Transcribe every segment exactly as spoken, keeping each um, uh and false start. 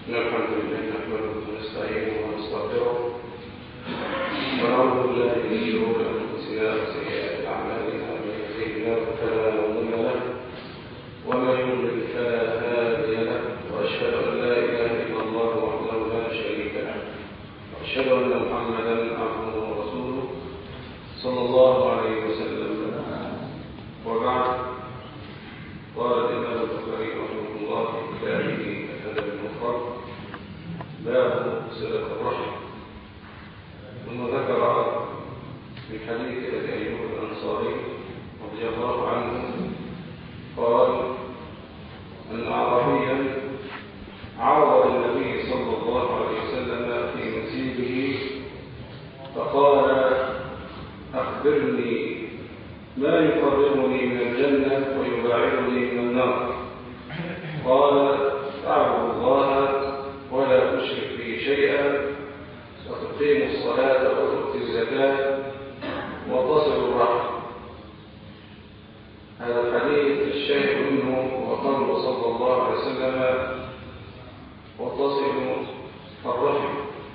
إن الحمد لله نحمده ونستعينه ونستغفره ونعوذ بالله من شرور أنفسنا وسيئات أعمالنا من يهده الله فلا مضل له ومن يضلل فلا هادي له وأشهد أن لا إله إلا الله وحده لا شريك له وأشهد أن محمدا عبده ورسوله صلى الله عليه وسلم. وبعد، قال الإمام البخاري رحمه الله في كتابه الأدب المفرد باب صلة الرحم، ثم ذكر في حديث أبي أيوب الأنصاري رضي الله عنه قال أن أعرابيا عرض للنبي صلى الله عليه وسلم في مسيره فقال: أخبرني ما يقربني من الجنة ويباعدني من النار. قال: تعبد الله ولا تشرك به شيئا وتقيم الصلاة وتؤتي الزكاة وتصل الرحم. هذا الحديث الشاهد منه وقوله صلى الله عليه وسلم: وتصل الرحم.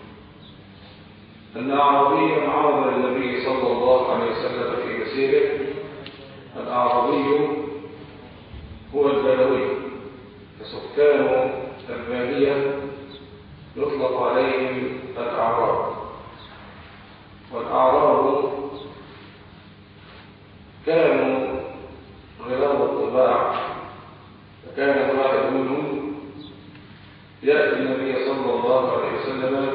أن أعرابيا عرض للنبي صلى الله عليه وسلم في مسيره. الأعرابي هو البدوي، فسكان البادية يطلق عليهم الأعراب. والأعراب كانوا غلاظ الطباع، فكان واحد منهم يأتي النبي صلى الله عليه وسلم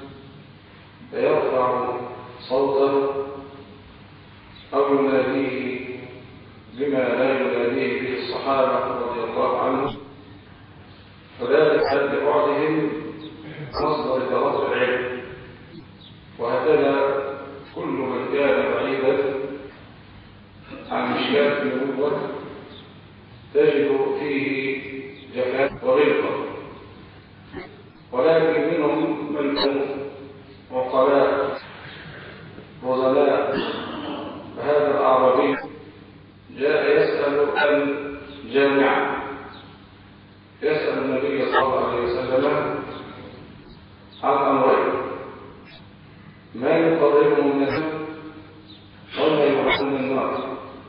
فيرفع صوته أو يناديه بما لا يناديه به الصحابة رضي الله عنهم، وذلك لبعدهم مصدر تلقي العلم. وهكذا كل من كان بعيدا عن مشكاة النبوة تجد فيه جفاء وغلظة، ولكن منهم من هم عقلاء وظلاء. فهذا الأعرابي جاء يسأل عن جامعة، يسأل النبي صلى الله عليه وسلم عن أمرين: ما يقربه من الجنة وما يبعده من النار.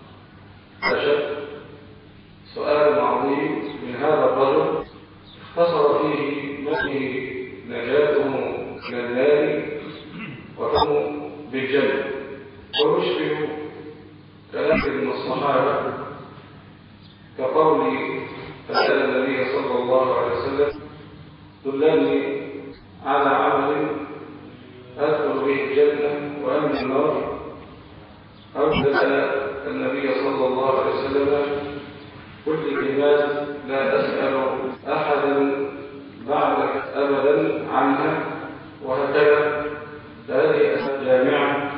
فشد سؤال عظيم من هذا الرجل اختصر فيه نفسه نجاته من النار وحكمه بالجنة، ويشبه كلام من الصحابة كقول فسأل النبي صلى الله عليه وسلم: دلني على عمل أدخل به الجنة وأمن النار. أو سأل النبي صلى الله عليه وسلم: كل كلمات لا أسأل أحدا بعدك أبدا عنها. وهكذا هذه أسئلة جامعة،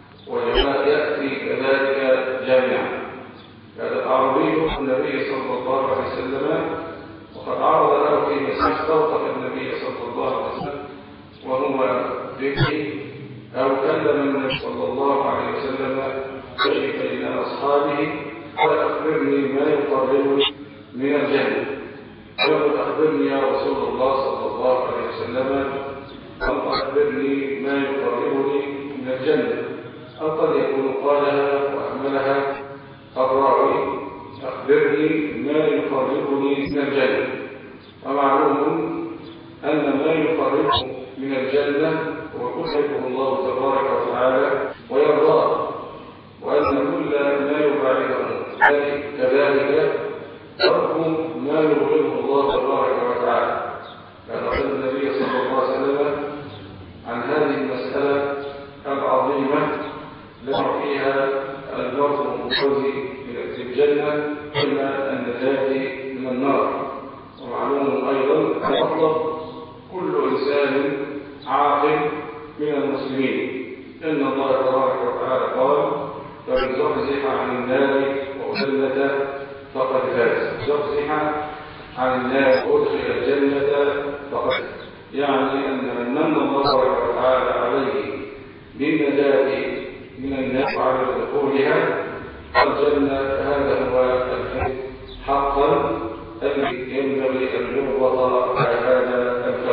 وجماء يأتي كذلك جامعة. هذا الأعرابي النبي صلى الله عليه وسلم، وقد عرض له في مسيح توقف النبي صلى الله عليه وسلم وهو ذكي، أو كلم النبي صلى الله عليه وسلم كشف إلى أصحابه: قال: أخبرني ما يقربني من الجنة. قال: أخبرني يا رسول الله صلى الله عليه وسلم. قال: أخبرني ما يقربني من الجنة. أو قد يكون قالها وأهملها الراوي: أخبرني ما يقربني من الجنة. ومعلوم أن ما يقربه من الجنة هو يحبه الله تبارك وتعالى ويرضاه، وأن كل ما يبعده كذلك ترك ما يبغضه الله تبارك وتعالى. فقال النبي صلى الله عليه وسلم عن هذه المسألة العظيمة لما فيها المرء المفوز من الجنة إلى النجاة من النار. ومعلوم أيضا أن يطلب كل إنسان عاقل من المسلمين، إن الله تبارك وتعالى قال: فمن زحزح عن النار وأدخل فقد فاز. زحزح عن النار وأدخل الجنة فقد، يعني أن من من الله تبارك وتعالى عليه بالنجاة من النار وعلى دخولها الجنة، هذا هو الفوز حقا الذي ينبغي أن يربط على هذا الفوز.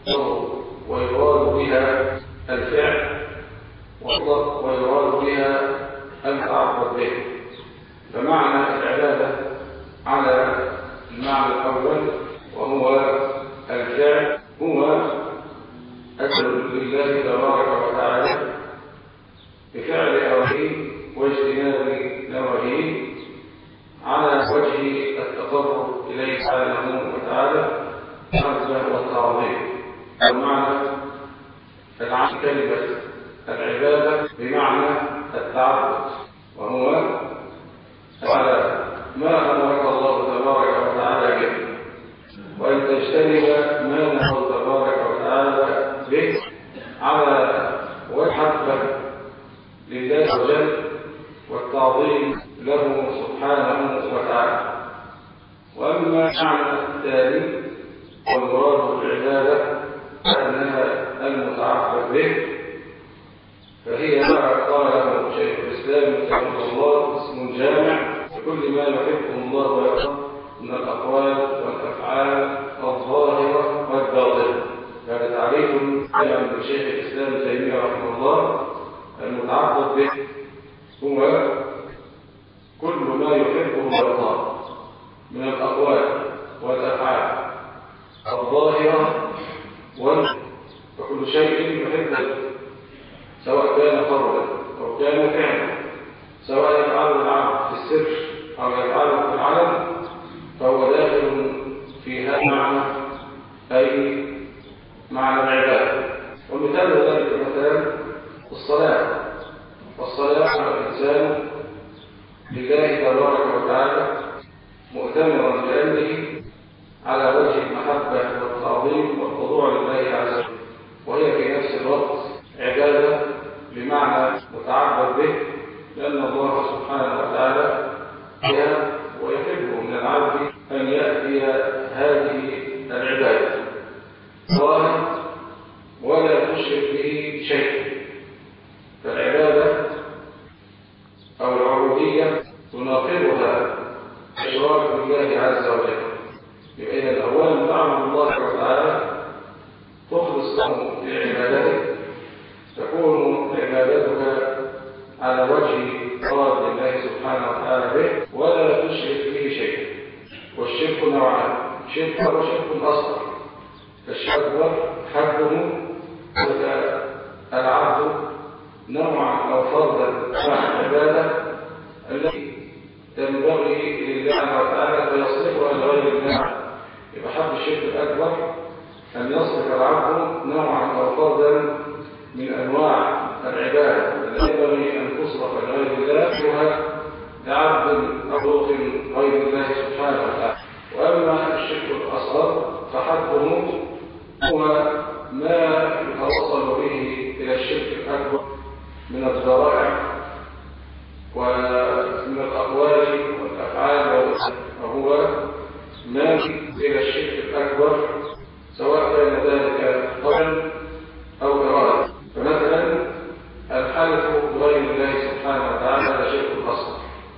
ويراد بها الفعل ويراد بها المتعبد به. فمعنى العبادة على المعنى الأول وهو الفعل هو أسأل لله تبارك وتعالى بفعل أوامره واجتناب نواهيه على وجه التقرب إليه سبحانه وتعالى الحمد والتعظيم. ومعنى العام كلمة العبادة بمعنى التعبد، وهو على ما أمرك الله تبارك وتعالى به، وأن تجتنب ما نهى الله تبارك وتعالى به على وجه لله عز وجل والتعظيم له سبحانه وتعالى. وأما معنى الثاني والمراد بالعبادة أنها المتعبد به، فهي ما قاله شيخ الإسلام رحمه الله اسم جامع لكل ما يحبه الله ويرضاه من الأقوال والأفعال الظاهرة والباطنة. هذا تعريف جامع لشيخ الإسلام ابن تيمية رحمه الله. المتعبد به هو كل ما يحبه ويرضاه من الأقوال والأفعال الظاهرة وكل شيء يحبه، سواء كان قولا أو كان فعلا، سواء يفعله العبد في السر أو يفعله في العلن، فهو داخل في هذا المعنى أي معنى العبادة. ومثال ذلك مثلا الصلاة. والصلاة على الإنسان لله تبارك وتعالى مؤتمرا بأمره على وجه المحبة والتعظيم والخضوع لله عز وجل، وهي في نفس الوقت عبادة بمعنى متعبد به، لأن الله سبحانه وتعالى بها ويحب من العبد أن يأتي هذه العبادة الله ولا تشرك به شيء. فالعبادة أو العبودية تناقضها إشراك بالله عز وجل. يبقى إذا الأول تعبد الله تعالى تخلص له في عبادتك، تكون عبادتك على وجه مراد الله سبحانه وتعالى به ولا تشرك به شيء. والشرك نوعان: شرك وشرك أصغر. فالشرك الأكبر حده العبد نوعا أو فردا مع العبادة التي تنبغي لله تعالى فيصرفها لغير الله. يبقى حد الشرك الأكبر أن يصرف العبد نوعا أو فردا من أنواع العبادة التي ينبغي أن تصرف لغير الله وها لعبد مخلوق غير الله سبحانه وتعالى. وأما الشرك الأصغر فحده هو ما يتوصل به إلى الشرك الأكبر من الذرائع ومن الأقوال والأفعال، وهو ما إلى الشرك الأكبر سواء كان ذلك قولا أو إرادة. فمثلا الحلف بغير الله سبحانه وتعالى هذا شرك أصغر،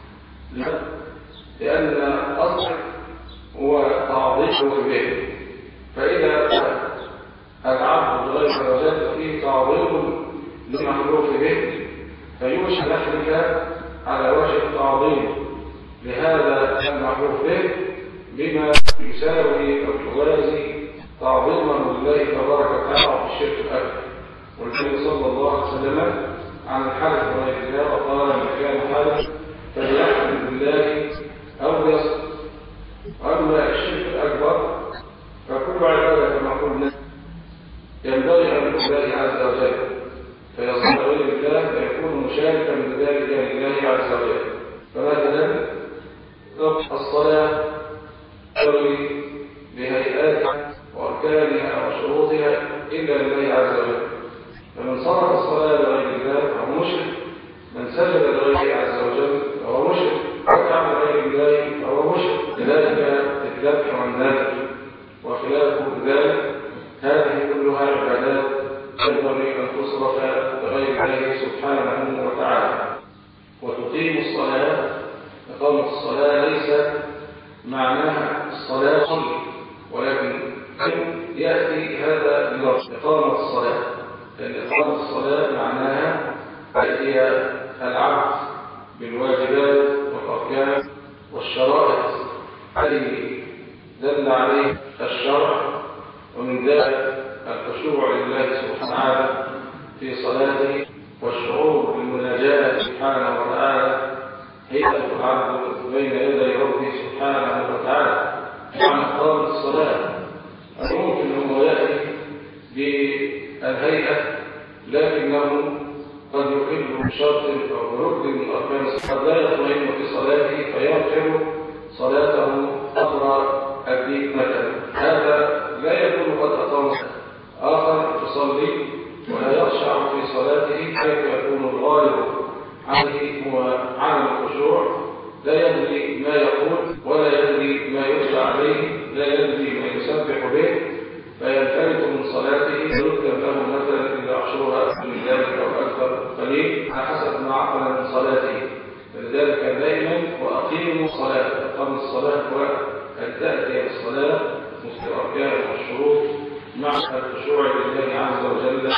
لأن الأصل هو تعظيمه به. فإذا العبد غير وجد فيه تعظيم للمحلوف به فيوشك يحلف على وجه التعظيم لهذا المحلوف به بما يساوي أو يوازي تعظيما لله تبارك وتعالى في الشرك الأكبر. والنبي صلى الله عليه وسلم عن الحلف بغير الله وقال من كان حلف فليحلف بالله أو ليصدق. وأما الشرك الأكبر فكل عبادة كما قلنا ينبغي أن يكون لله عز وجل، فيصل غير الله فيكون مشاركا بذلك لله عز وجل. فمثلا الصلاة تنبغي بهيئاتها وأركانها وشروطها إلا لله عز وجل. فمن صرف الصلاة لغير الله فهو مشرك، من سجد لغيره عز وجل فهو مشرك، ركع لغير الله فهو مشرك. كذلك الذبح والنذر وخلاف ذلك، هذه كلها عبادات ينبغي أن تصرف لغير الله سبحانه وتعالى. وتقيم الصلاة، إقامة الصلاة ليس معناها الصلاة صلي، ولكن يأتي هذا بلفظ إقامة الصلاة، لأن إقامة الصلاة معناها هي العبد بالواجبات والأركان والشرائط التي دل عليه الشرع، ومن ذلك الخشوع لله سبحانه وتعالى في صلاته والشعور بالمناجاة سبحانه وتعالى هيئة العبد بين يدي ربه سبحانه وتعالى عن إقامة الصلاة. ممكن أنه يأتي بالهيئة لكنه قد يقل بشرط أو بركن من أركان الصلاة، قد لا يطمئن في صلاته فيغفر صلاته أخرى الدين مثلا، هذا لا يكون قد أقام. آخر يصلي ولا يخشع في صلاته، كيف يكون الغالب عليه هو عدم الخشوع، لا يدري ما يقول ولا يدري ما يتلى عليه، لا يدري ما يسبح به، فينفلت من صلاته ويذكر له مثلا إلا عشرها من ذلك أو أكثر قليل على حسب ما عقل من صلاته. فلذلك دائما وأقيموا الصلاة، أقام الصلاة وأن تأتي الصلاة مستأركان والشروط مع الخشوع لله عز وجل،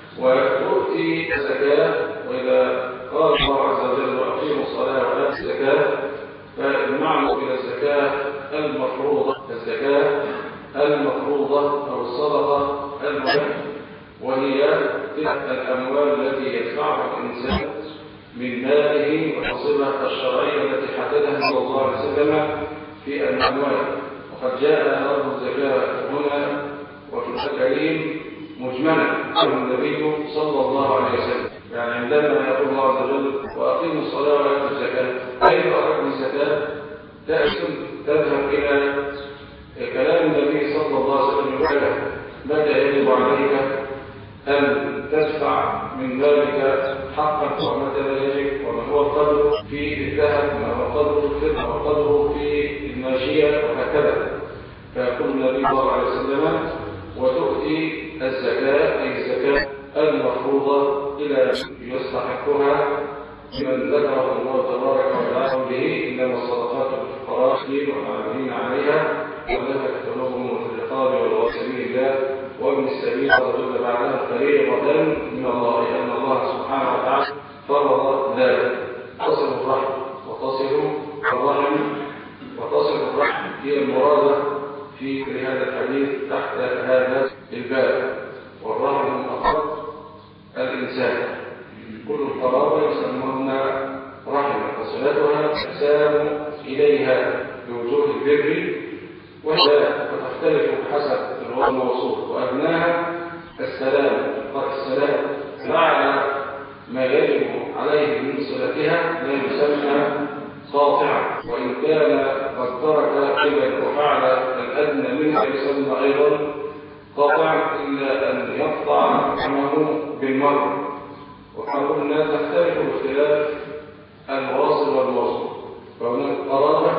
وتؤتي الزكاة. وإذا قال الله عز وجل وأقيموا الصلاة وآتوا الزكاة، فالمعنى إلى الزكاة المفروضة، الزكاة المفروضة أو الصدقة المهمة، وهي تلك الأموال التي يدفعها الإنسان من ماله والنصيبة الشرعية التي حددها صلى الله عليه وسلم في الأموال. وقد جاء أمر الزكاة هنا وفي الكريم مجملا عن النبي صلى الله عليه وسلم، يعني عندما يقول الله عز وجل وأقيموا الصلاة وآتوا الزكاة، كيف أقيم الزكاة؟ تذهب إلى كلام النبي صلى الله عليه وسلم يقول ماذا يجب عليك أن تدفع من ذلك حقا، ومتى لا يجب، وما هو القدر في الذهب، وما هو قدره في الفضة، وما قدره في الماشية، وهكذا. فيقول النبي صلى الله عليه وسلم وتؤتي الزكاة أي الزكاة المفروضة إلى يستحقها من ذكره الله تبارك وتعالى به إنما الصدقات للفقراء والعاملين عليها والذين قلوبهم في الرقاب والغاسلين الله وابن السبيل، وتدل بعدها فريضة من الله، لأن الله سبحانه وتعالى فرض ذلك. تصل الرحم وتصل الرحم وتصل الرحم هي المرادة في هذا الحديث تحت هذا الباب، والرحم من أقرب الإنسان. كل القرابة يسمون رحمة، وصلتها إحسان إليها بوجوه البر، وهي تختلف حسب الوضع الموصول، وأبناها السلام، السلام مع ما يجب عليه من صلتها لا يسمى قاطعا، وإن كان قد ترك قبل وفعل الأدنى منها يسمى أيضا قاطعا، إلا أن يقطع رحمه بالمرء. وقالوا تختلف باختلاف الواصل والواصل، فهناك قرابة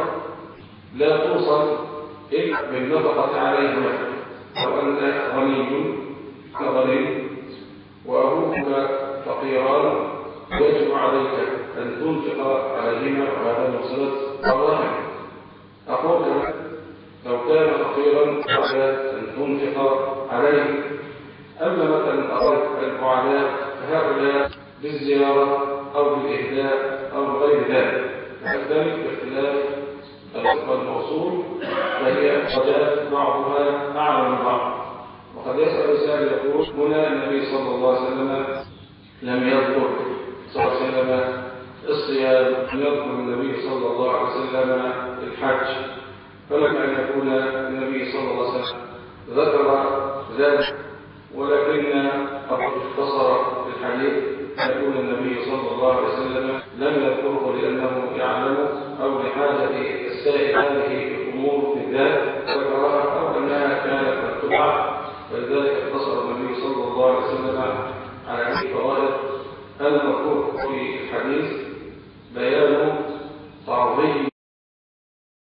لا توصل إلا بالنفقة عليه، لو أن غني كغني وأبوك فقيران يجب عليك أن تنفق عليهما، وهذا المقصود الرحم. أخوك لو كان فقيرا على أن تنفق عليه. أما مثلا أخوك البعداء فهؤلاء بالزيارة أو بالإهداء أو غير ذلك، ذلك باختلاف الرزق الموصول، فهي حاجات بعضها أعلى من بعض. وقد يسأل سائل يقول هنا النبي صلى الله عليه وسلم لم يذكر صلى الله عليه وسلم الصيام، لم يذكر النبي صلى الله عليه وسلم الحج، فلم أن يكون النبي صلى الله عليه وسلم ذكر ذلك، ولكن قد اختصر في الحديث يكون النبي صلى الله عليه وسلم لم يذكره لأنه يعلم أو لحاجة السائل هذه الأمور بالذات ذكرها، أو أنها كانت مكتوبة، ولذلك اختصر النبي صلى الله عليه وسلم على هذه الفوائد المذكورة في الحديث